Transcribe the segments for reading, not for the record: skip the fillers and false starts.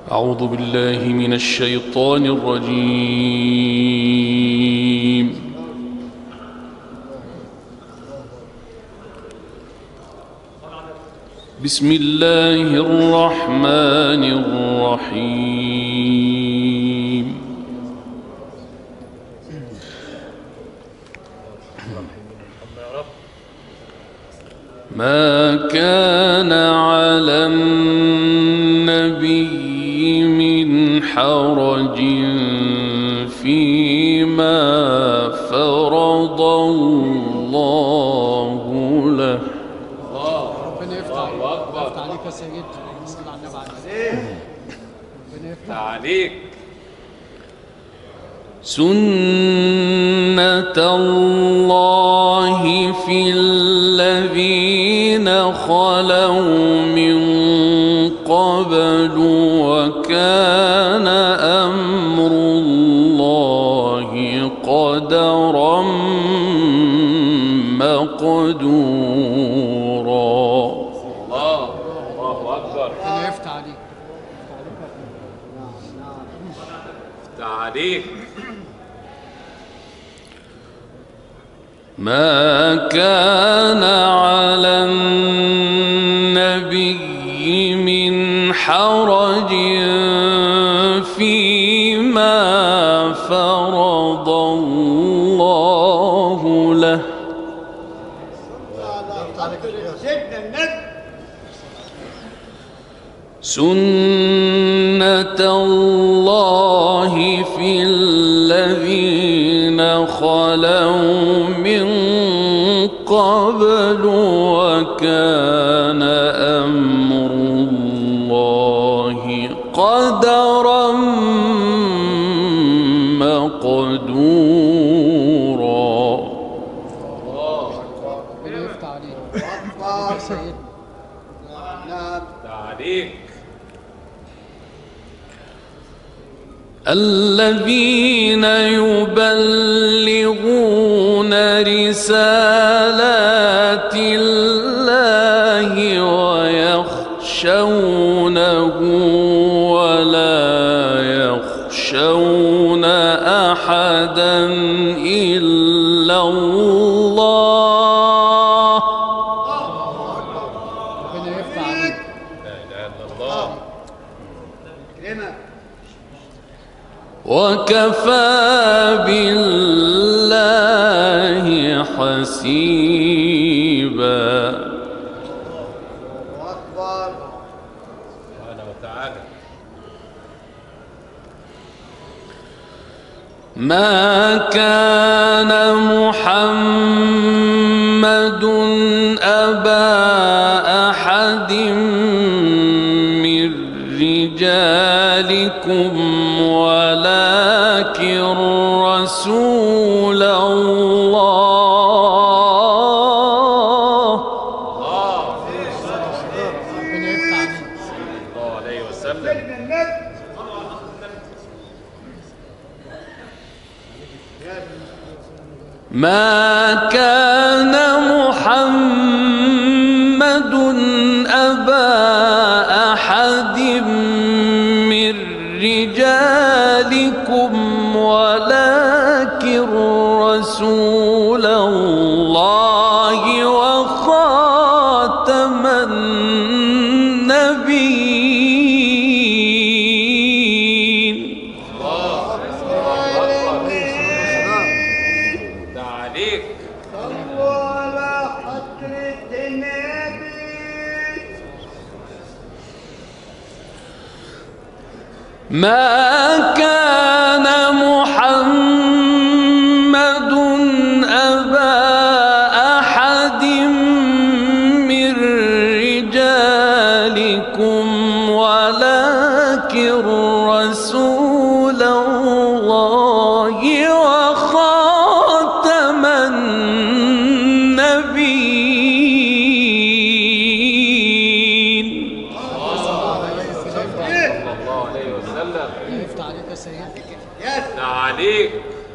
أعوذ بالله من الشيطان الرجيم. بسم الله الرحمن الرحيم. ما كان على النبي من حرج فيما فرض الله له. ربنا يفتح عليك يا سيدي. بسم الله الرحمن الرحيم. ربنا يفتح عليك. سنة الله في الذين خلوا من قبل وكان أمر الله قدرا مقدورا. الله أكبر. ربنا يفتح عليك. يفتح عليك. ما كان على النبي من حرج فيما فرض الله له. سنة الله في الذين خلوا من قبل وكان أمر الله قدرا مقدورا. الله ربنا يفتح عليك. يا سيدي. يفتح عليك. الذين يبلغون رسالات الله ويخشونه ولا يخشون أحدا إلا الله. ربنا يفتح عليك. لا إله إلا الله. وكفى بالله حسيبا. أكبر سبحانه وتعالى. ما كان محمد أبا أحد من رجالكم ولكن رسول الله. ربنا يفتح عليك. صلى الله عليه وسلم. ما كان محمد أبا أحد من رجالكم ولكن رسول الله وخاتم النبيين. ما كان محمد أبا أحد من رجالكم ولكن رسول الله وخاتم النبيين. يفتح عليك يا سيدي. يفتح عليك.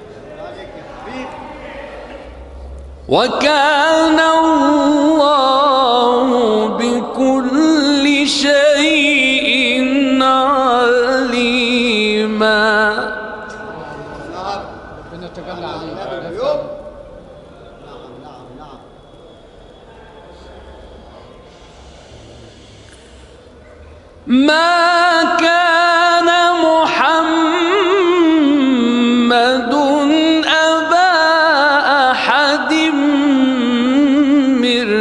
وكان الله بكل شيء عليما. ما كان محمد أبا أحد من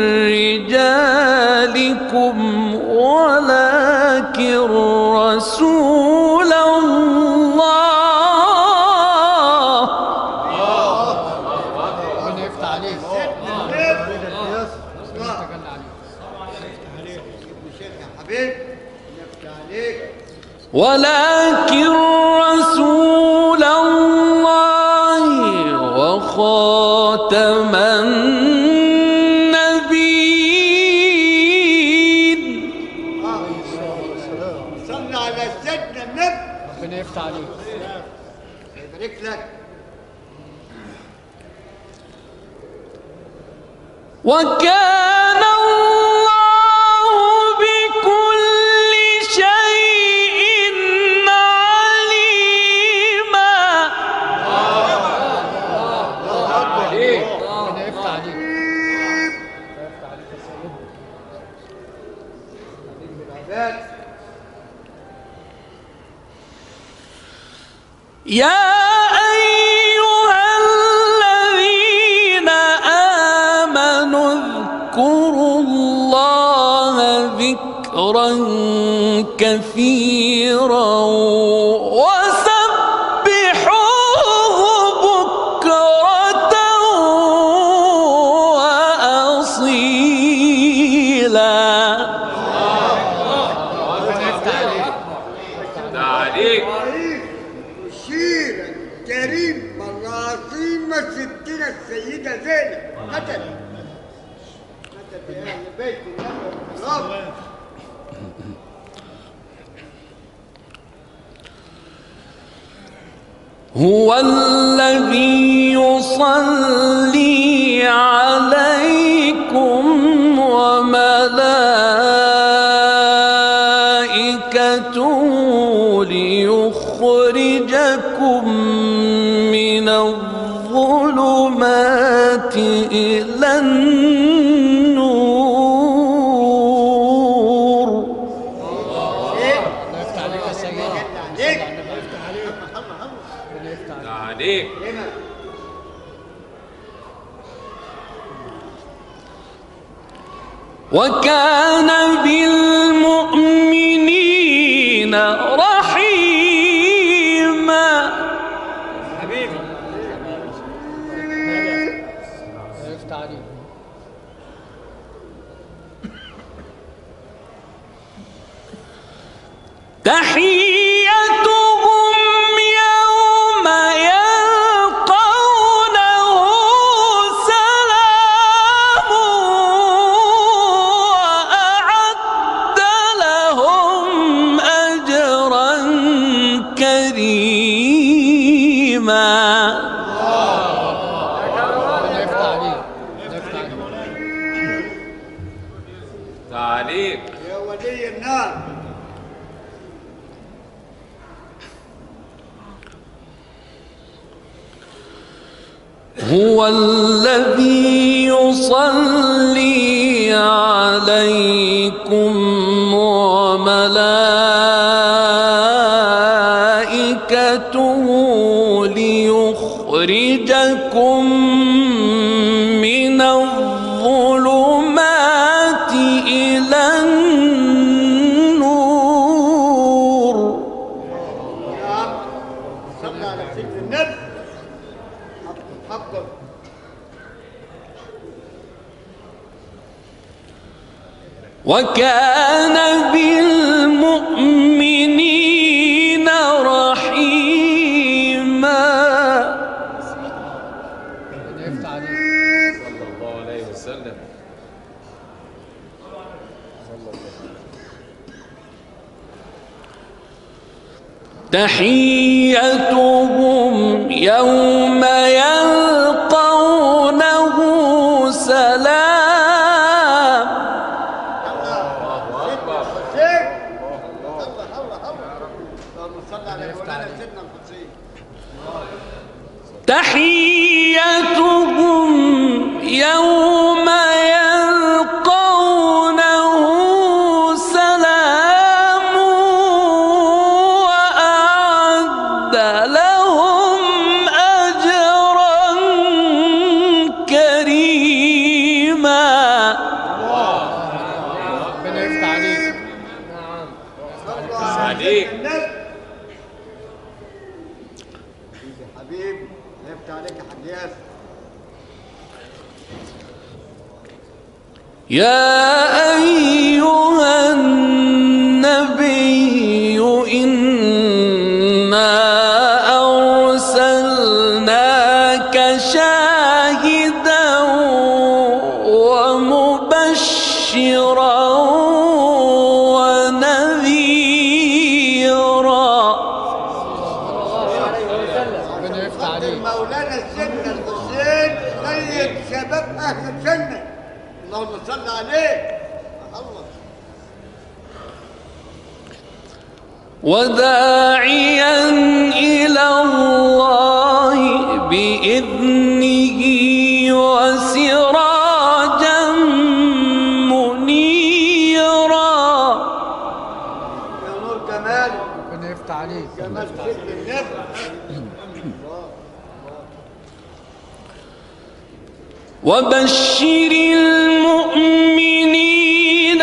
رجالكم ولكن رسول الله. ربنا يفتح عليك. ولكن رسول الله وخاتم النبيين. صلى على سيدنا النبي. ربنا يفتح عليك. يبارك لك. وكان الله بكل شيء عليما. ربنا يفتح عليك. يا أيها الذين آمنوا اذكروا الله ذكرا كثيرا وسبحوه بكرة وأصيلا. عليك مشير كريم بالعظيمة ستنا السيدة زينب قتل أهل بيت النبي الكرام. هو الذي يصلي عليكم وملائكته ليخرجكم من الظلمات إلى النور. الله يفتح عليك يا سيدي. ربنا يفتح عليك. عليك وكان بالمؤمنين رحيما. ربنا يفتح عليك. تحيتهم يوم يلقونه سلام وأعد لهم أجرا كريما. ربنا يفتح عليك. ربنا يفتح عليك. عليك يا ولي النار. هو الذي يصلي عليكم وملائكته ليخرجكم من الظلمات إلى النور. صلى على سيدنا النبي. حقا وكان بالمؤمنين رحيما. ربنا يفتح عليك. صلى الله عليه وسلم. تحيتهم يوم يلقونه سلام. صلى على مولانا سيدنا الحسين. تحيتهم يوم يلقونه سلام لهم أجرا كريما. ربنا يفتح عليك. عليك حبيبي يفتح عليك يا حاج ياسر. يا أيها النبي إنا أرسلناك شاهدا ومبشرا ونذيرا. ربنا يفتح عليك. مولانا السيدنا الحسين سيد شباب اهل الجنه، اللهم صل عليه. الله وداعيا إلى الله بإذنه وسراجا منيرا. يا نور جمال ربنا يفتح عليك. جمال سيدنا النبي. وبشر المؤمنين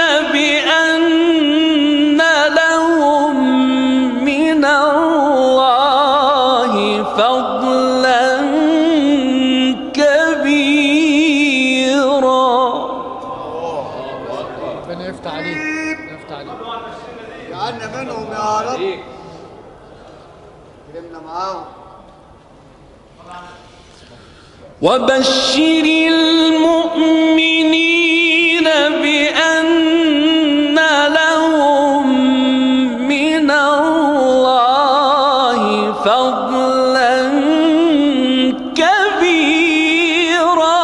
بأن لهم من الله فضلا كبيرا. ربنا يفتح عليك. يفتح عليك. جعلنا منهم يا رب، كرمنا معاهم. وبشر المؤمنين بأن لهم من الله فضلا كبيرا.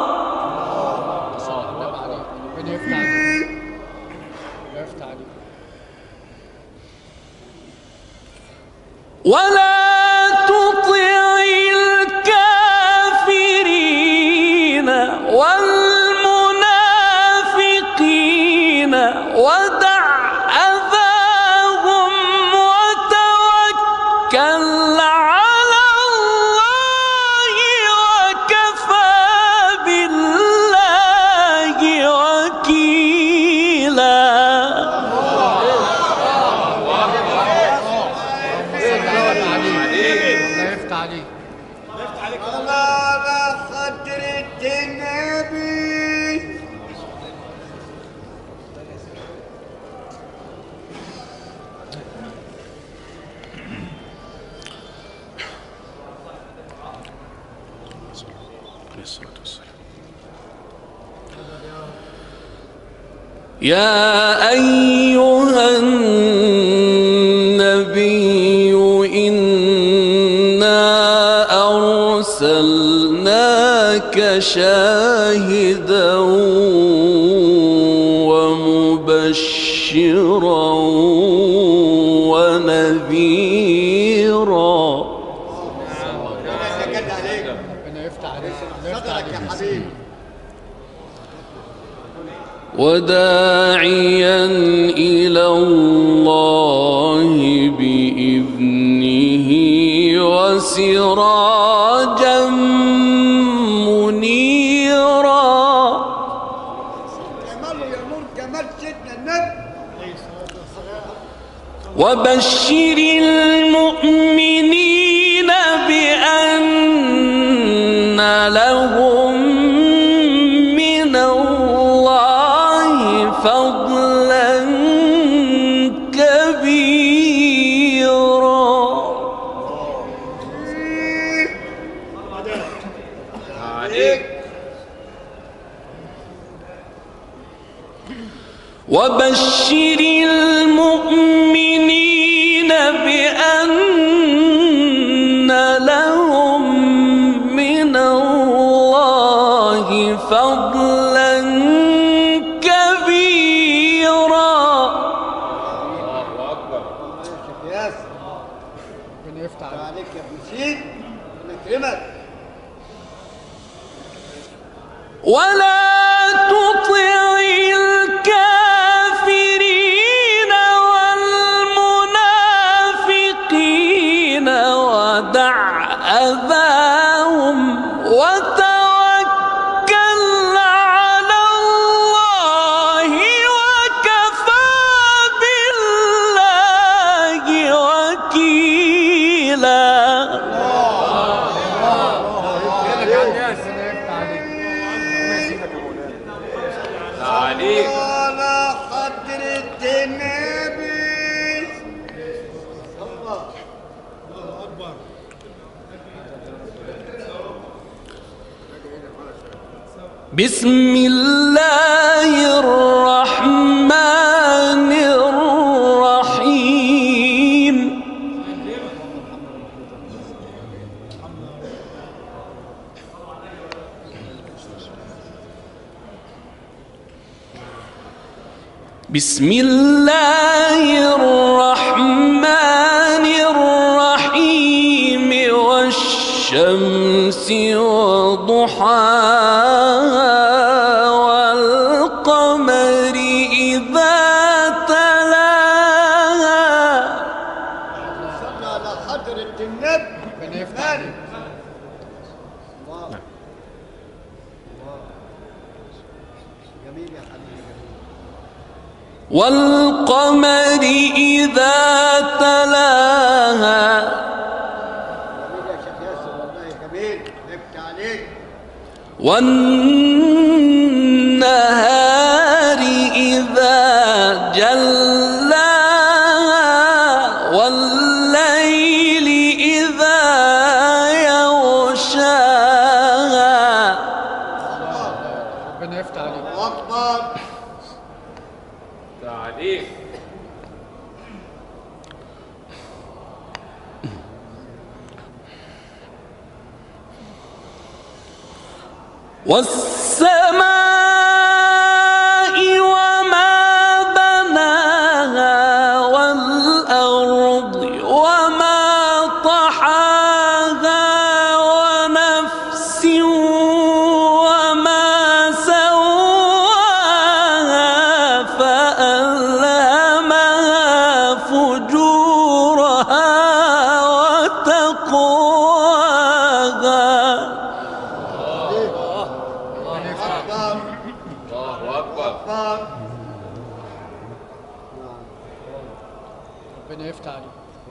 ربنا يفتح عليك. يفتح عليك. ولا تطع الكافرين والمنافقين ودع أذاهم وتوكل على الله وكفى بالله وكيلا. الله يفتح عليك. على خدرة النبي. يا أيها النبي إنا أرسلناك شاهدا ومبشرا ونذيرا. ربنا يفتح عليك. صدرك يا حبيبي. وداعيا إلى الله بإذنه وسراجا منيرا. جماله يا نور جمال سيدنا النبي. وبشر المؤمنين بأن لهم من الله فضلا كبيرا. عليك وبشر المؤمنين بأن لهم من الله فضلا كبيرا. الله أكبر. ياسر ربنا يفتح عليك. عليك يا ابن سيد، نكرمك. ولا تطع الكافرين والمنافقين ودع أذاهم وتوكل على الله وكفى بالله وكيلا. عليك على حضرة النبي. الله أكبر. بسم الله الرحمن الرحيم. بسم الله الرحمن الرحيم والشمس وضحاها والقمر إذا تلاها. صلى على حضرة النبي. ربنا يفتح عليك. الله. جميل يا حبيبي جميل. والقمر إذا تلاها جميل يا شيخ ياسر والله جميل. نبت عليك. والنهار إذا جلاها والليل إذا يغشاها. ربنا يفتح عليك. الله أكبر. عليك والسماء وما بناها والأرض وما طحاها ونفس وما سواها فألهمها فجورها وتقواها. الله أكبر ربنا يفتح عليك.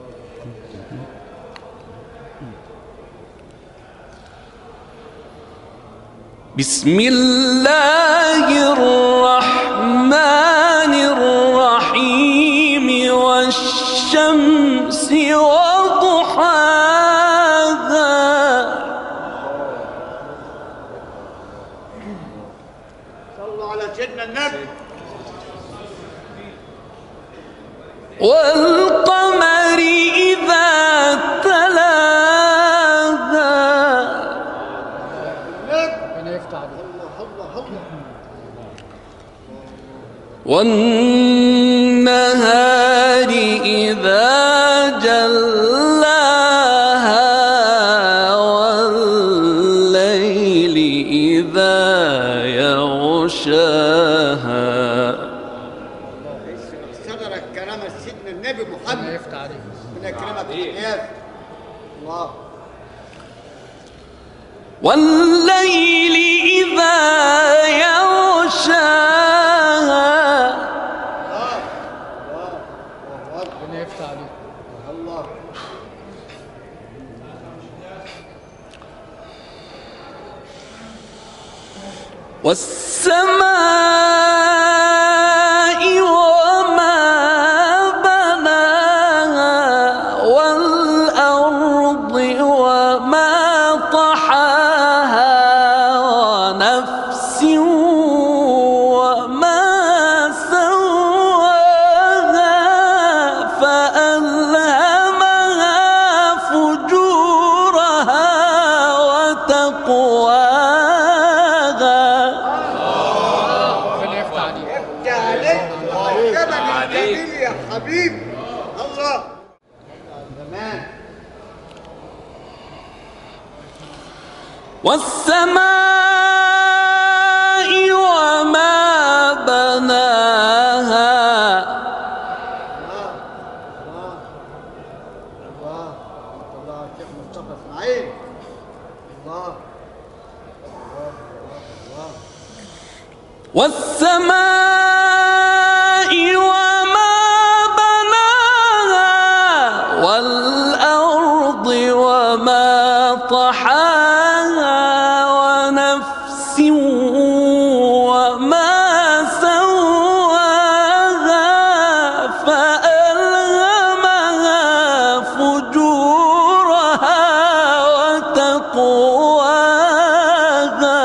بسم الله الرحمن الرحيم والشمس وضحاها صلوا على سيدنا النبي. والقمر إذا تلاها ربنا يفتح عليك. والنهار إذا جلاها والليل إذا يغشاها. صدرك كرامة سيدنا النبي ربنا محمد. يفتح عليك. من كرامة الحياة. الله. والليل إذا يغشاها ربنا يفتح عليك. الله. والسماء وما بناها والأرض وما طحاها ونفس وما سواها فألهمها فجورها وتقواها. ربنا يفتح عليك. ابدأ عليك. عجبني الجميل يا حبيبي. الله. زمان. والسماء وما بناها الله. الله. الله. شيخ مصطفى والسماء وما بناها والأرض وما طحاها ونفس وما سواها فألهمها فجورها وتقواها.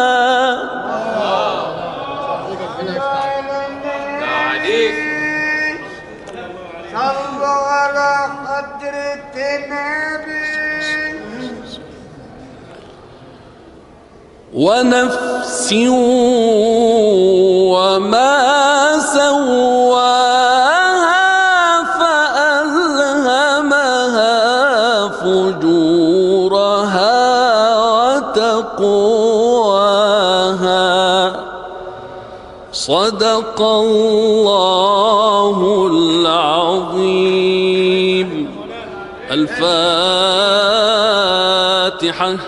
عليك. صلوا على حضرة النبي. ونفس وما سواها فألهمها فجورها وتقواها. صدق الله العظيم. الفاتحة.